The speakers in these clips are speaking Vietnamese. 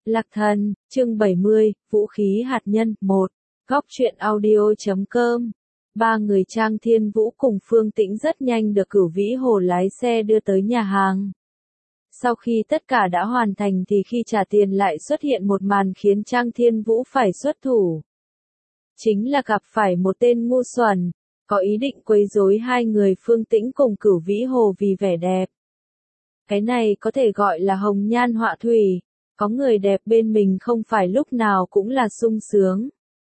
Lạc Thần, chương 70, Vũ khí hạt nhân, 1. Góc truyện audio.com. Ba người Trang Thiên Vũ cùng Phương Tĩnh rất nhanh được Cửu Vĩ Hồ lái xe đưa tới nhà hàng. Sau khi tất cả đã hoàn thành thì khi trả tiền lại xuất hiện một màn khiến Trang Thiên Vũ phải xuất thủ. Chính là gặp phải một tên ngu xuẩn, có ý định quấy rối hai người Phương Tĩnh cùng Cửu Vĩ Hồ vì vẻ đẹp. Cái này có thể gọi là hồng nhan họa thủy, có người đẹp bên mình không phải lúc nào cũng là sung sướng.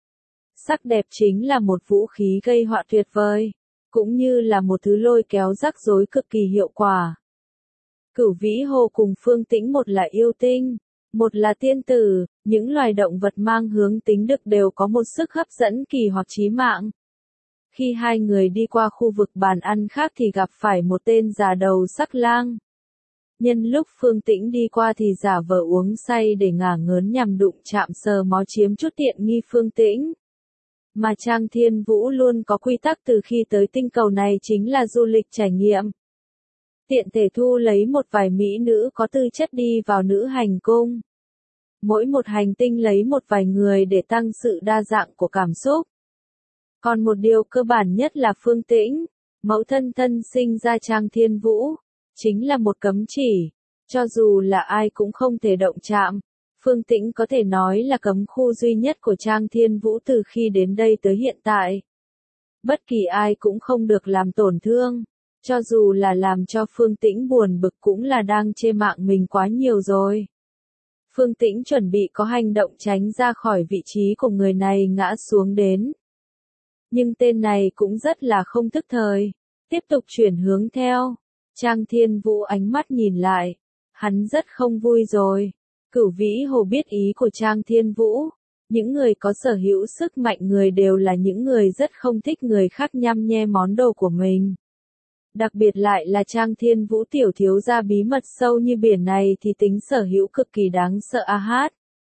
Sắc đẹp chính là một vũ khí gây họa tuyệt vời, cũng như là một thứ lôi kéo rắc rối cực kỳ hiệu quả. Cửu Vĩ Hồ cùng Phương Tĩnh một là yêu tinh, một là tiên tử, những loài động vật mang hướng tính đực đều có một sức hấp dẫn kỳ hoặc chí mạng. Khi hai người đi qua khu vực bàn ăn khác thì gặp phải một tên già đầu sắc lang. Nhân lúc Phương Tĩnh đi qua thì giả vờ uống say để ngả ngớn nhằm đụng chạm sờ mó chiếm chút tiện nghi Phương Tĩnh. Mà Trang Thiên Vũ luôn có quy tắc từ khi tới tinh cầu này chính là du lịch trải nghiệm. Tiện thể thu lấy một vài mỹ nữ có tư chất đi vào nữ hành cung. Mỗi một hành tinh lấy một vài người để tăng sự đa dạng của cảm xúc. Còn một điều cơ bản nhất là Phương Tĩnh, mẫu thân thân sinh ra Trang Thiên Vũ, chính là một cấm chỉ, cho dù là ai cũng không thể động chạm. Phương Tĩnh có thể nói là cấm khu duy nhất của Trang Thiên Vũ từ khi đến đây tới hiện tại. Bất kỳ ai cũng không được làm tổn thương, cho dù là làm cho Phương Tĩnh buồn bực cũng là đang chê mạng mình quá nhiều rồi. Phương Tĩnh chuẩn bị có hành động tránh ra khỏi vị trí của người này ngã xuống đến. Nhưng tên này cũng rất là không thức thời, tiếp tục chuyển hướng theo. Trang Thiên Vũ ánh mắt nhìn lại, hắn rất không vui rồi. Cửu Vĩ Hồ biết ý của Trang Thiên Vũ, những người có sở hữu sức mạnh người đều là những người rất không thích người khác nhăm nhe món đồ của mình. Đặc biệt lại là Trang Thiên Vũ tiểu thiếu gia bí mật sâu như biển này thì tính sở hữu cực kỳ đáng sợ a hát.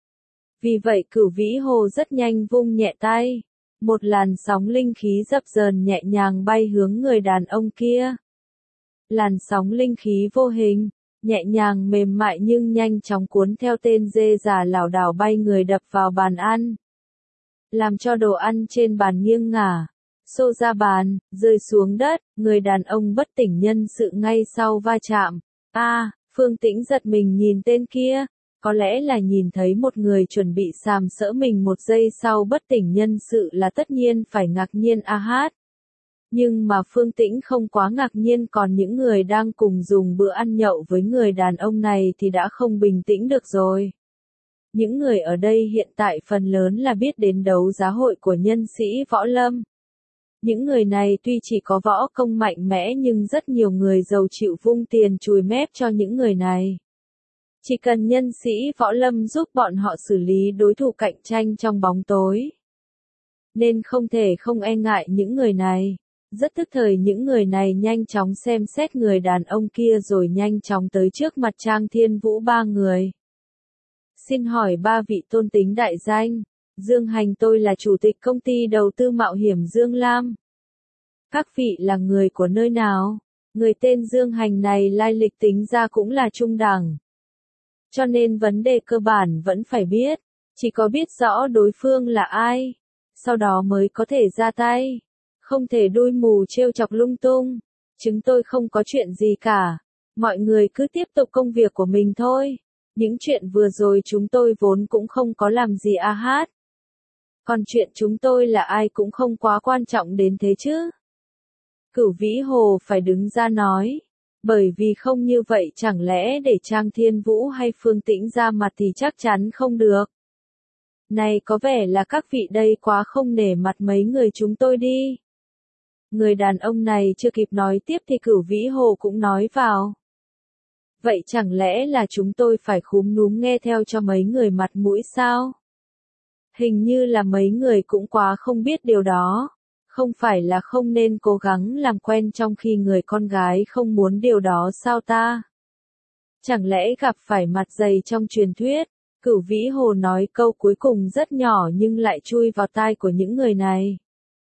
Vì vậy Cửu Vĩ Hồ rất nhanh vung nhẹ tay, một làn sóng linh khí dập dờn nhẹ nhàng bay hướng người đàn ông kia. Làn sóng linh khí vô hình, nhẹ nhàng mềm mại nhưng nhanh chóng cuốn theo tên dê già lảo đảo bay người đập vào bàn ăn. Làm cho đồ ăn trên bàn nghiêng ngả, xô ra bàn, rơi xuống đất, người đàn ông bất tỉnh nhân sự ngay sau va chạm. Phương Tĩnh giật mình nhìn tên kia, có lẽ là nhìn thấy một người chuẩn bị sàm sỡ mình một giây sau bất tỉnh nhân sự là tất nhiên phải ngạc nhiên a hát. Nhưng mà Phương Tĩnh không quá ngạc nhiên, còn những người đang cùng dùng bữa ăn nhậu với người đàn ông này thì đã không bình tĩnh được rồi. Những người ở đây hiện tại phần lớn là biết đến đấu giá hội của nhân sĩ võ lâm. Những người này tuy chỉ có võ công mạnh mẽ nhưng rất nhiều người giàu chịu vung tiền chùi mép cho những người này. Chỉ cần nhân sĩ võ lâm giúp bọn họ xử lý đối thủ cạnh tranh trong bóng tối. Nên không thể không e ngại những người này. Rất tức thời những người này nhanh chóng xem xét người đàn ông kia rồi nhanh chóng tới trước mặt Trang Thiên Vũ ba người. Xin hỏi ba vị tôn tính đại danh, Dương Hành tôi là chủ tịch công ty đầu tư mạo hiểm Dương Lam. Các vị là người của nơi nào? Người tên Dương Hành này lai lịch tính ra cũng là trung đẳng. Cho nên vấn đề cơ bản vẫn phải biết, chỉ có biết rõ đối phương là ai, sau đó mới có thể ra tay. Không thể đuôi mù trêu chọc lung tung. Chúng tôi không có chuyện gì cả. Mọi người cứ tiếp tục công việc của mình thôi. Những chuyện vừa rồi chúng tôi vốn cũng không có làm gì a hát. Còn chuyện chúng tôi là ai cũng không quá quan trọng đến thế chứ. Cửu Vĩ Hồ phải đứng ra nói. Bởi vì không như vậy chẳng lẽ để Trang Thiên Vũ hay Phương Tĩnh ra mặt thì chắc chắn không được. Này có vẻ là các vị đây quá không nể mặt mấy người chúng tôi đi. Người đàn ông này chưa kịp nói tiếp thì Cửu Vĩ Hồ cũng nói vào. Vậy chẳng lẽ là chúng tôi phải khúm núm nghe theo cho mấy người mặt mũi sao? Hình như là mấy người cũng quá không biết điều đó. Không phải là không nên cố gắng làm quen trong khi người con gái không muốn điều đó sao ta? Chẳng lẽ gặp phải mặt dày trong truyền thuyết? Cửu Vĩ Hồ nói câu cuối cùng rất nhỏ nhưng lại chui vào tai của những người này.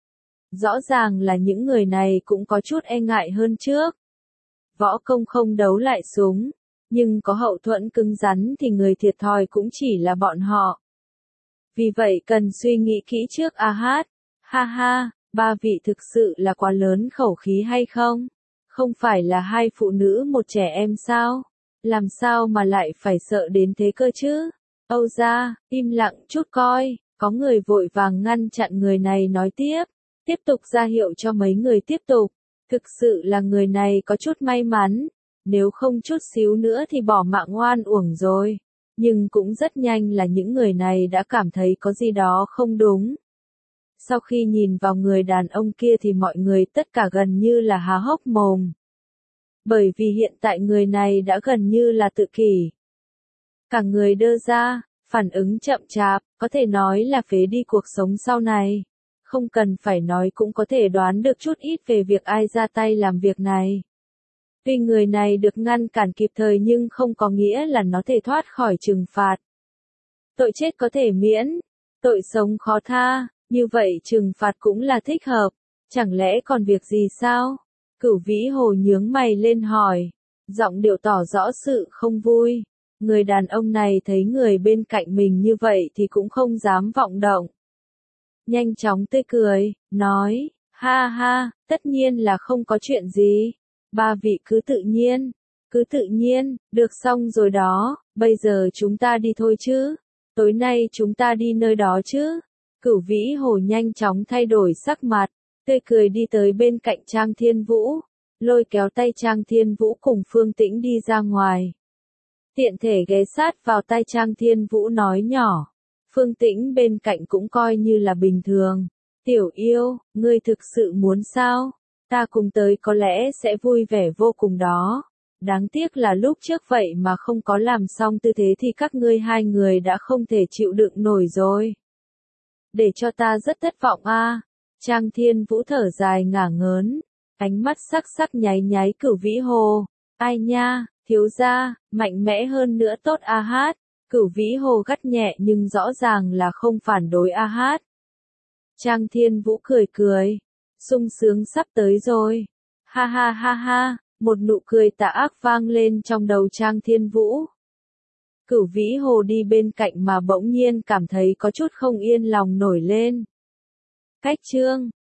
Rõ ràng là những người này cũng có chút e ngại hơn trước. Võ công không đấu lại súng, Nhưng có hậu thuẫn cứng rắn thì người thiệt thòi cũng chỉ là bọn họ. Vì vậy cần suy nghĩ kỹ trước a hát. Ha ha, ba vị thực sự là quá lớn khẩu khí hay không? Không phải là hai phụ nữ một trẻ em sao? Làm sao mà lại phải sợ đến thế cơ chứ? Âu gia, im lặng chút coi, có người vội vàng ngăn chặn người này nói tiếp. Tiếp tục ra hiệu cho mấy người tiếp tục. Thực sự là người này có chút may mắn. Nếu không chút xíu nữa thì bỏ mạng oan uổng rồi. Nhưng cũng rất nhanh là những người này đã cảm thấy có gì đó không đúng. Sau khi nhìn vào người đàn ông kia thì mọi người tất cả gần như là há hốc mồm. Bởi vì hiện tại người này đã gần như là tự kỷ. Cả người đơ ra, phản ứng chậm chạp, có thể nói là phế đi cuộc sống sau này. Không cần phải nói cũng có thể đoán được chút ít về việc ai ra tay làm việc này. Tuy người này được ngăn cản kịp thời nhưng không có nghĩa là nó thể thoát khỏi trừng phạt. Tội chết có thể miễn, tội sống khó tha, như vậy trừng phạt cũng là thích hợp. Chẳng lẽ còn việc gì sao? Cửu Vĩ Hồ nhướng mày lên hỏi, giọng điệu tỏ rõ sự không vui. Người đàn ông này thấy người bên cạnh mình như vậy thì cũng không dám vọng động. Nhanh chóng tươi cười, nói, ha ha, tất nhiên là không có chuyện gì. Ba vị cứ tự nhiên, được xong rồi đó, bây giờ chúng ta đi thôi chứ. Tối nay chúng ta đi nơi đó chứ. Cửu Vĩ Hồ nhanh chóng thay đổi sắc mặt, tươi cười đi tới bên cạnh Trang Thiên Vũ, lôi kéo tay Trang Thiên Vũ cùng Phương Tĩnh đi ra ngoài. Tiện thể ghé sát vào tai Trang Thiên Vũ nói nhỏ. Phương Tĩnh bên cạnh cũng coi như là bình thường. Tiểu yêu, ngươi thực sự muốn sao? Ta cùng tới có lẽ sẽ vui vẻ vô cùng đó. Đáng tiếc là lúc trước vậy mà không có làm xong tư thế thì các ngươi hai người đã không thể chịu đựng nổi rồi. Để cho ta rất thất vọng a. Trang Thiên Vũ thở dài ngả ngớn, ánh mắt sắc sắc nháy nháy Cửu Vĩ Hồ. Ai nha, thiếu gia, mạnh mẽ hơn nữa tốt a hát. Cửu Vĩ Hồ gắt nhẹ nhưng rõ ràng là không phản đối a hát. Trang Thiên Vũ cười cười, sung sướng sắp tới rồi. Ha ha ha ha, một nụ cười tà ác vang lên trong đầu Trang Thiên Vũ. Cửu Vĩ Hồ đi bên cạnh mà bỗng nhiên cảm thấy có chút không yên lòng nổi lên. Cách chương